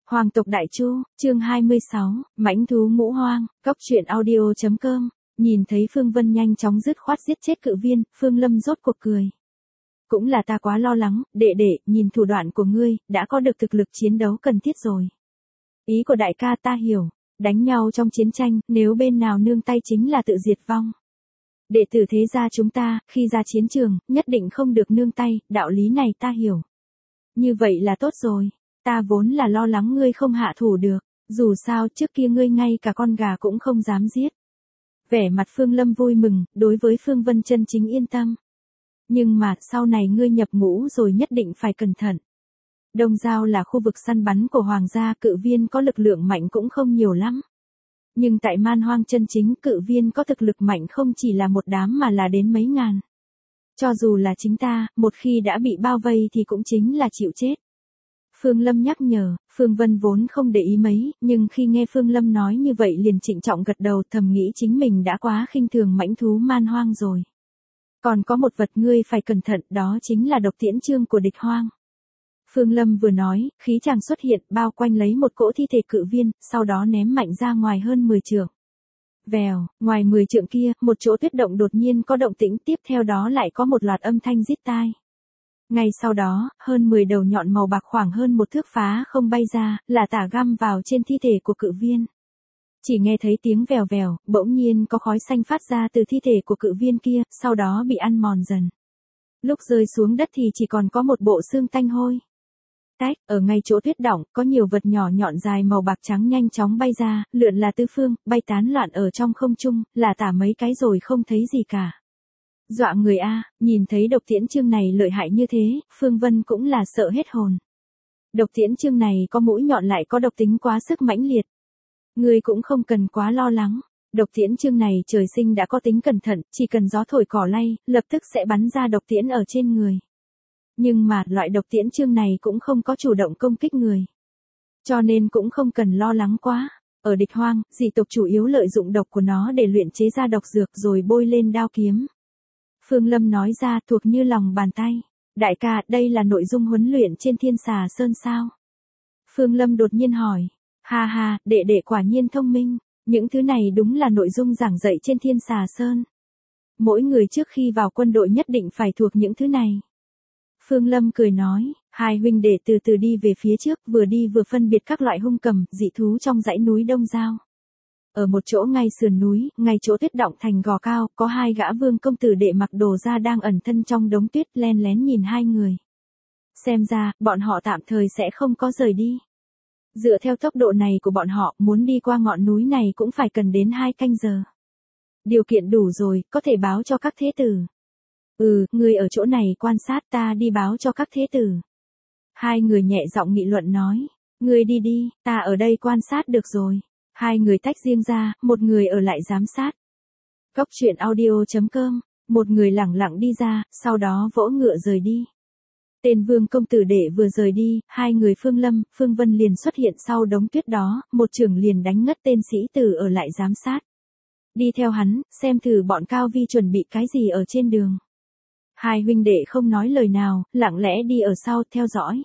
Hoàng tộc Đại Chu, chương 26, mãnh thú ngũ hoang, Cóc truyện audio.com. Nhìn thấy Phương Vân nhanh chóng dứt khoát giết chết cự viên, Phương Lâm rốt cuộc cười. Cũng là ta quá lo lắng, đệ đệ, nhìn thủ đoạn của ngươi, đã có được thực lực chiến đấu cần thiết rồi. Ý của đại ca ta hiểu, đánh nhau trong chiến tranh, nếu bên nào nương tay chính là tự diệt vong. Đệ tử thế gia chúng ta, khi ra chiến trường, nhất định không được nương tay, đạo lý này ta hiểu. Như vậy là tốt rồi. Ta vốn là lo lắng ngươi không hạ thủ được, dù sao trước kia ngươi ngay cả con gà cũng không dám giết. Vẻ mặt Phương Lâm vui mừng, đối với Phương Vân chân chính yên tâm. Nhưng mà, sau này ngươi nhập ngũ rồi nhất định phải cẩn thận. Đông Giao là khu vực săn bắn của hoàng gia, cự viên có lực lượng mạnh cũng không nhiều lắm. Nhưng tại man hoang chân chính, cự viên có thực lực mạnh không chỉ là một đám mà là đến mấy ngàn. Cho dù là chính ta, một khi đã bị bao vây thì cũng chính là chịu chết. Phương Lâm nhắc nhở, Phương Vân vốn không để ý mấy, nhưng khi nghe Phương Lâm nói như vậy liền trịnh trọng gật đầu, thầm nghĩ chính mình đã quá khinh thường mãnh thú man hoang rồi. Còn có một vật ngươi phải cẩn thận, đó chính là độc tiễn chương của địch hoang. Phương Lâm vừa nói, khí tràng xuất hiện, bao quanh lấy một cỗ thi thể cự viên, sau đó ném mạnh ra ngoài hơn 10 trượng. Vèo, ngoài 10 trượng kia, một chỗ tuyết động đột nhiên có động tĩnh, tiếp theo đó lại có một loạt âm thanh rít tai. Ngay sau đó, hơn 10 đầu nhọn màu bạc khoảng hơn một thước phá không bay ra, là tả găm vào trên thi thể của cự viên. Chỉ nghe thấy tiếng vèo vèo, bỗng nhiên có khói xanh phát ra từ thi thể của cự viên kia, sau đó bị ăn mòn dần. Lúc rơi xuống đất thì chỉ còn có một bộ xương tanh hôi. Tách, ở ngay chỗ tuyết đọng, có nhiều vật nhỏ nhọn dài màu bạc trắng nhanh chóng bay ra, lượn là tứ phương, bay tán loạn ở trong không trung, là tả mấy cái rồi không thấy gì cả. Dọa người a, nhìn thấy độc tiễn chương này lợi hại như thế, Phương Vân cũng là sợ hết hồn. Độc tiễn chương này có mũi nhọn lại có độc tính quá sức mãnh liệt. Ngươi cũng không cần quá lo lắng, độc tiễn chương này trời sinh đã có tính cẩn thận, chỉ cần gió thổi cỏ lay, lập tức sẽ bắn ra độc tiễn ở trên người. Nhưng mà, loại độc tiễn chương này cũng không có chủ động công kích người. Cho nên cũng không cần lo lắng quá. Ở địch hoang, dị tộc chủ yếu lợi dụng độc của nó để luyện chế ra độc dược rồi bôi lên đao kiếm. Phương Lâm nói ra thuộc như lòng bàn tay. Đại ca, đây là nội dung huấn luyện trên Thiên Xà Sơn sao? Phương Lâm đột nhiên hỏi. Ha ha, đệ đệ quả nhiên thông minh. Những thứ này đúng là nội dung giảng dạy trên Thiên Xà Sơn. Mỗi người trước khi vào quân đội nhất định phải thuộc những thứ này. Phương Lâm cười nói, hai huynh đệ từ từ đi về phía trước, vừa đi vừa phân biệt các loại hung cầm, dị thú trong dãy núi Đông Giao. Ở một chỗ ngay sườn núi, ngay chỗ tuyết động thành gò cao, có hai gã vương công tử đệ mặc đồ da đang ẩn thân trong đống tuyết, len lén nhìn hai người. Xem ra, bọn họ tạm thời sẽ không có rời đi. Dựa theo tốc độ này của bọn họ, muốn đi qua ngọn núi này cũng phải cần đến 2 canh giờ. Điều kiện đủ rồi, có thể báo cho các thế tử. Người ở chỗ này quan sát, ta đi báo cho các thế tử. Hai người nhẹ giọng nghị luận nói, ngươi đi đi, ta ở đây quan sát được rồi. Hai người tách riêng ra, một người ở lại giám sát. Cóc truyện audio.com, một người lẳng lặng đi ra, sau đó vỗ ngựa rời đi. Tên vương công tử đệ vừa rời đi, hai người Phương Lâm, Phương Vân liền xuất hiện sau đống tuyết đó, một chưởng liền đánh ngất tên sĩ tử ở lại giám sát. Đi theo hắn, xem thử bọn Cao Vi chuẩn bị cái gì ở trên đường. Hai huynh đệ không nói lời nào, lặng lẽ đi ở sau, theo dõi.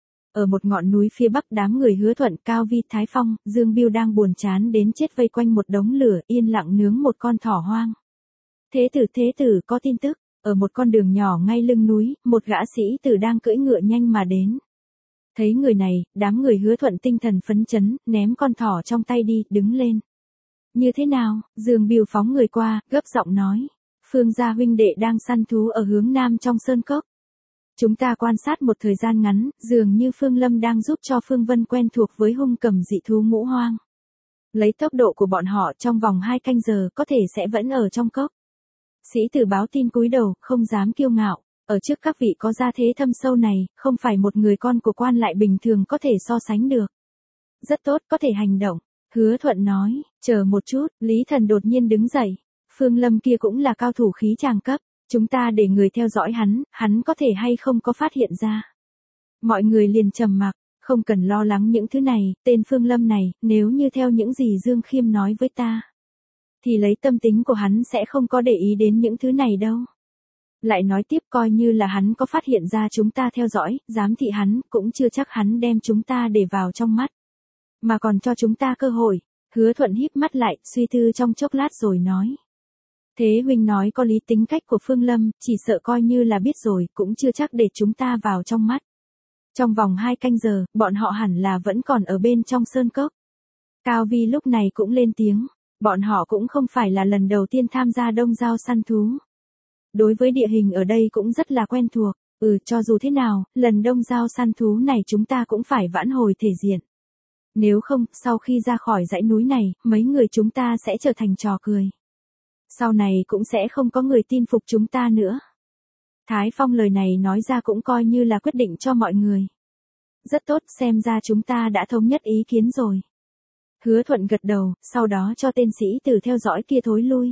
Ở một ngọn núi phía bắc, đám người Hứa Thuận, Cao Vi, Thái Phong, Dương Biêu đang buồn chán đến chết vây quanh một đống lửa, yên lặng nướng một con thỏ hoang. Thế tử có tin tức, ở một con đường nhỏ ngay lưng núi, một gã sĩ tử đang cưỡi ngựa nhanh mà đến. Thấy người này, đám người Hứa Thuận tinh thần phấn chấn, ném con thỏ trong tay đi, đứng lên. Như thế nào? Dương Biêu phóng người qua, gấp giọng nói. Phương gia huynh đệ đang săn thú ở hướng nam trong sơn cốc. Chúng ta quan sát một thời gian ngắn, dường như Phương Lâm đang giúp cho Phương Vân quen thuộc với hung cầm dị thú ngũ hoang. Lấy tốc độ của bọn họ trong vòng 2 canh giờ có thể sẽ vẫn ở trong cốc. Sĩ tử báo tin cúi đầu, không dám kiêu ngạo. Ở trước các vị có gia thế thâm sâu này, không phải một người con của quan lại bình thường có thể so sánh được. Rất tốt, có thể hành động. Hứa Thuận nói, chờ một chút, Lý Thần đột nhiên đứng dậy. Phương Lâm kia cũng là cao thủ khí tràng cấp. Chúng ta để người theo dõi hắn có thể hay không có phát hiện ra. Mọi người liền trầm mặc, không cần lo lắng những thứ này, tên Phương Lâm này, nếu như theo những gì Dương Khiêm nói với ta. Thì lấy tâm tính của hắn sẽ không có để ý đến những thứ này đâu. Lại nói tiếp, coi như là hắn có phát hiện ra chúng ta theo dõi, giám thị hắn, cũng chưa chắc hắn đem chúng ta để vào trong mắt. Mà còn cho chúng ta cơ hội. Hứa Thuận híp mắt lại, suy tư trong chốc lát rồi nói. Thế huynh nói có lý, tính cách của Phương Lâm, chỉ sợ coi như là biết rồi, cũng chưa chắc để chúng ta vào trong mắt. Trong vòng 2 canh giờ, bọn họ hẳn là vẫn còn ở bên trong sơn cốc. Cao Vi lúc này cũng lên tiếng. Bọn họ cũng không phải là lần đầu tiên tham gia đông giao săn thú. Đối với địa hình ở đây cũng rất là quen thuộc. Cho dù thế nào, lần đông giao săn thú này chúng ta cũng phải vãn hồi thể diện. Nếu không, sau khi ra khỏi dãy núi này, mấy người chúng ta sẽ trở thành trò cười. Sau này cũng sẽ không có người tin phục chúng ta nữa. Thái Phong lời này nói ra cũng coi như là quyết định cho mọi người. Rất tốt, xem ra chúng ta đã thống nhất ý kiến rồi. Hứa Thuận gật đầu, sau đó cho tên sĩ tử theo dõi kia thối lui.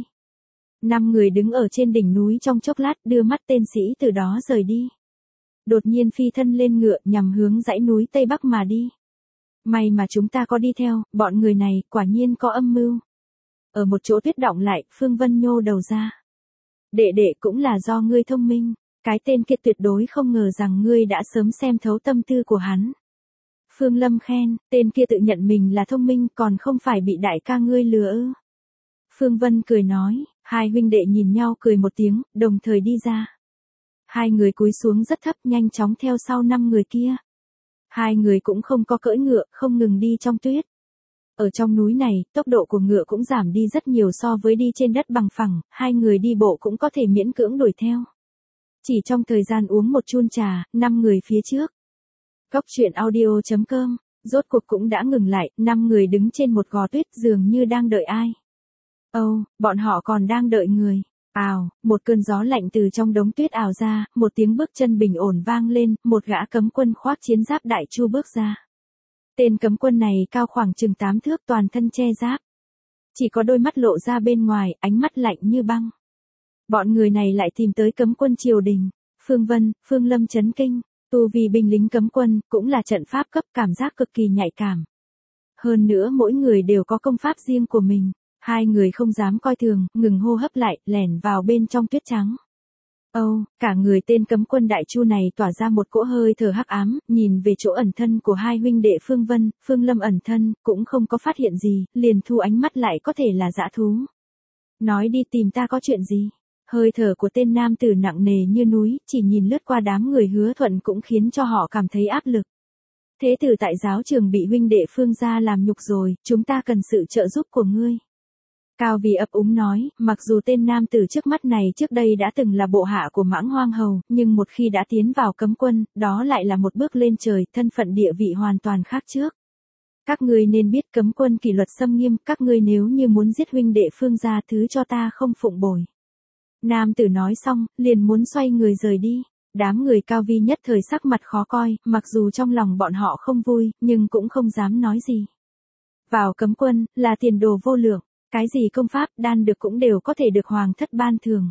5 người đứng ở trên đỉnh núi trong chốc lát, đưa mắt tên sĩ tử đó rời đi. Đột nhiên phi thân lên ngựa nhằm hướng dãy núi Tây Bắc mà đi. May mà chúng ta có đi theo, bọn người này quả nhiên có âm mưu. Ở một chỗ tuyết đọng lại, Phương Vân nhô đầu ra. Đệ đệ, cũng là do ngươi thông minh, cái tên kia tuyệt đối không ngờ rằng ngươi đã sớm xem thấu tâm tư của hắn. Phương Lâm khen, tên kia tự nhận mình là thông minh còn không phải bị đại ca ngươi lừa ư. Phương Vân cười nói, hai huynh đệ nhìn nhau cười một tiếng, đồng thời đi ra. Hai người cúi xuống rất thấp, nhanh chóng theo sau 5 người kia. Hai người cũng không có cưỡi ngựa, không ngừng đi trong tuyết. Ở trong núi này, tốc độ của ngựa cũng giảm đi rất nhiều so với đi trên đất bằng phẳng, hai người đi bộ cũng có thể miễn cưỡng đuổi theo. Chỉ trong thời gian uống một chun trà, 5 người phía trước. Cốc truyện audio.com, rốt cuộc cũng đã ngừng lại, 5 người đứng trên một gò tuyết dường như đang đợi ai. Bọn họ còn đang đợi người. Một cơn gió lạnh từ trong đống tuyết ào ra, một tiếng bước chân bình ổn vang lên, một gã cấm quân khoác chiến giáp đại chu bước ra. Tên cấm quân này cao khoảng chừng 8 thước, toàn thân che giáp. Chỉ có đôi mắt lộ ra bên ngoài, ánh mắt lạnh như băng. Bọn người này lại tìm tới cấm quân triều đình. Phương Vân, Phương Lâm chấn kinh, tu vì binh lính cấm quân, cũng là trận pháp cấp, cảm giác cực kỳ nhạy cảm. Hơn nữa mỗi người đều có công pháp riêng của mình. Hai người không dám coi thường, ngừng hô hấp lại, lẻn vào bên trong tuyết trắng. Cả người tên cấm quân đại chu này tỏa ra một cỗ hơi thở hắc ám, nhìn về chỗ ẩn thân của hai huynh đệ Phương Vân, Phương Lâm ẩn thân, cũng không có phát hiện gì, liền thu ánh mắt lại, có thể là dã thú. Nói đi, tìm ta có chuyện gì? Hơi thở của tên nam tử nặng nề như núi, chỉ nhìn lướt qua đám người Hứa Thuận cũng khiến cho họ cảm thấy áp lực. Thế tử tại giáo trường bị huynh đệ Phương gia làm nhục rồi, chúng ta cần sự trợ giúp của ngươi. Cao Vi ấp úng nói, mặc dù tên nam tử trước mắt này trước đây đã từng là bộ hạ của Mãng Hoang Hầu, nhưng một khi đã tiến vào cấm quân, đó lại là một bước lên trời, thân phận địa vị hoàn toàn khác trước. Các ngươi nên biết cấm quân kỷ luật xâm nghiêm, các ngươi nếu như muốn giết huynh đệ Phương gia, thứ cho ta không phụng bồi. Nam tử nói xong, liền muốn xoay người rời đi. Đám người Cao Vi nhất thời sắc mặt khó coi, mặc dù trong lòng bọn họ không vui, nhưng cũng không dám nói gì. Vào cấm quân, là tiền đồ vô lượng. Cái gì công pháp, đan được cũng đều có thể được hoàng thất ban thường.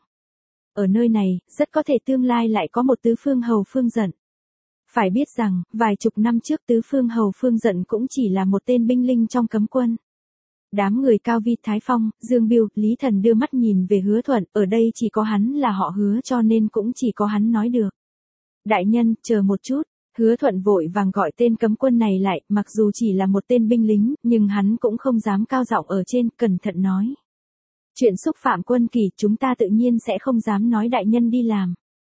Ở nơi này, rất có thể tương lai lại có một tứ phương hầu Phương Dận. Phải biết rằng, vài chục năm trước tứ phương hầu Phương Dận cũng chỉ là một tên binh linh trong cấm quân. Đám người Cao Vi, Thái Phong, Dương Biêu, Lý Thần đưa mắt nhìn về Hứa Thuận, ở đây chỉ có hắn là họ Hứa cho nên cũng chỉ có hắn nói được. Đại nhân, chờ một chút. Hứa Thuận vội vàng gọi tên cấm quân này lại, mặc dù chỉ là một tên binh lính, nhưng hắn cũng không dám cao giọng ở trên, cẩn thận nói. Chuyện xúc phạm quân kỷ chúng ta tự nhiên sẽ không dám nói đại nhân đi làm.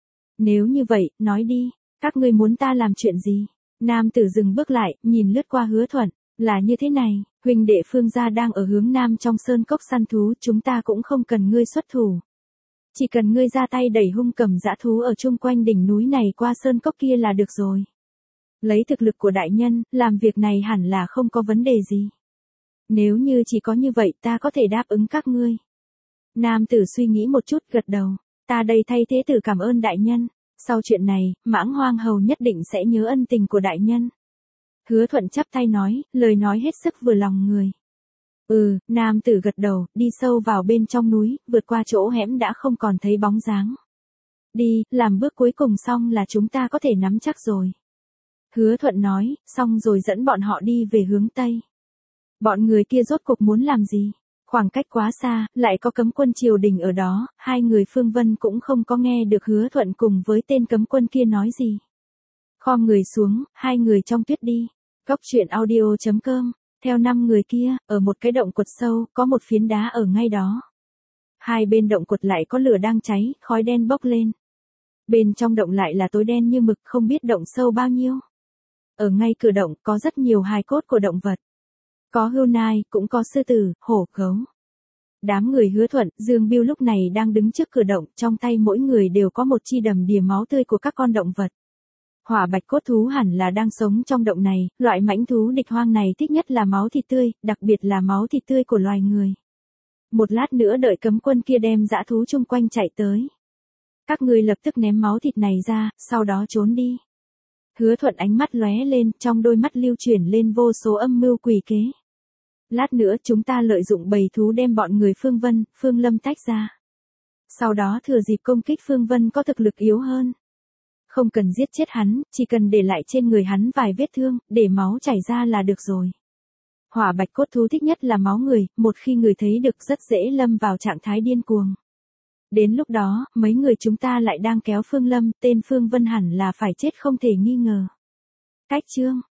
Nếu như vậy, nói đi, các ngươi muốn ta làm chuyện gì? Nam tử dừng bước lại, nhìn lướt qua Hứa Thuận, là như thế này, huynh đệ Phương gia đang ở hướng nam trong sơn cốc săn thú, chúng ta cũng không cần ngươi xuất thủ. Chỉ cần ngươi ra tay đẩy hung cầm dã thú ở chung quanh đỉnh núi này qua sơn cốc kia là được rồi. Lấy thực lực của đại nhân, làm việc này hẳn là không có vấn đề gì. Nếu như chỉ có như vậy ta có thể đáp ứng các ngươi. Nam tử suy nghĩ một chút, gật đầu. Ta đây thay thế tử cảm ơn đại nhân. Sau chuyện này, Mãng Hoang Hầu nhất định sẽ nhớ ân tình của đại nhân. Hứa Thuận chắp tay nói, lời nói hết sức vừa lòng người. Nam tử gật đầu, đi sâu vào bên trong núi, vượt qua chỗ hẻm đã không còn thấy bóng dáng. Đi, làm bước cuối cùng xong là chúng ta có thể nắm chắc rồi. Hứa Thuận nói, xong rồi dẫn bọn họ đi về hướng Tây. Bọn người kia rốt cuộc muốn làm gì? Khoảng cách quá xa, lại có cấm quân triều đình ở đó, hai người Phương Vân cũng không có nghe được Hứa Thuận cùng với tên cấm quân kia nói gì. Khom người xuống, hai người trong tuyết đi. Cốc truyện audio.com Theo 5 người kia, ở một cái động quật sâu, có một phiến đá ở ngay đó. Hai bên động quật lại có lửa đang cháy, khói đen bốc lên. Bên trong động lại là tối đen như mực, không biết động sâu bao nhiêu. Ở ngay cửa động có rất nhiều hài cốt của động vật. Có hươu nai, cũng có sư tử, hổ, gấu. Đám người Hứa Thuận, Dương Bưu lúc này đang đứng trước cửa động, trong tay mỗi người đều có một chi đầm đìa máu tươi của các con động vật. Hỏa bạch cốt thú hẳn là đang sống trong động này, loại mãnh thú địch hoang này thích nhất là máu thịt tươi, đặc biệt là máu thịt tươi của loài người. Một lát nữa đợi cấm quân kia đem dã thú chung quanh chạy tới. Các ngươi lập tức ném máu thịt này ra, sau đó trốn đi. Hứa Thuận ánh mắt lóe lên, trong đôi mắt lưu chuyển lên vô số âm mưu quỷ kế. Lát nữa chúng ta lợi dụng bầy thú đem bọn người Phương Vân, Phương Lâm tách ra. Sau đó thừa dịp công kích Phương Vân có thực lực yếu hơn. Không cần giết chết hắn, chỉ cần để lại trên người hắn vài vết thương, để máu chảy ra là được rồi. Hỏa bạch cốt thú thích nhất là máu người, một khi người thấy được rất dễ lâm vào trạng thái điên cuồng. Đến lúc đó, mấy người chúng ta lại đang kéo Phương Lâm, tên Phương Vân hẳn là phải chết không thể nghi ngờ. Cách chương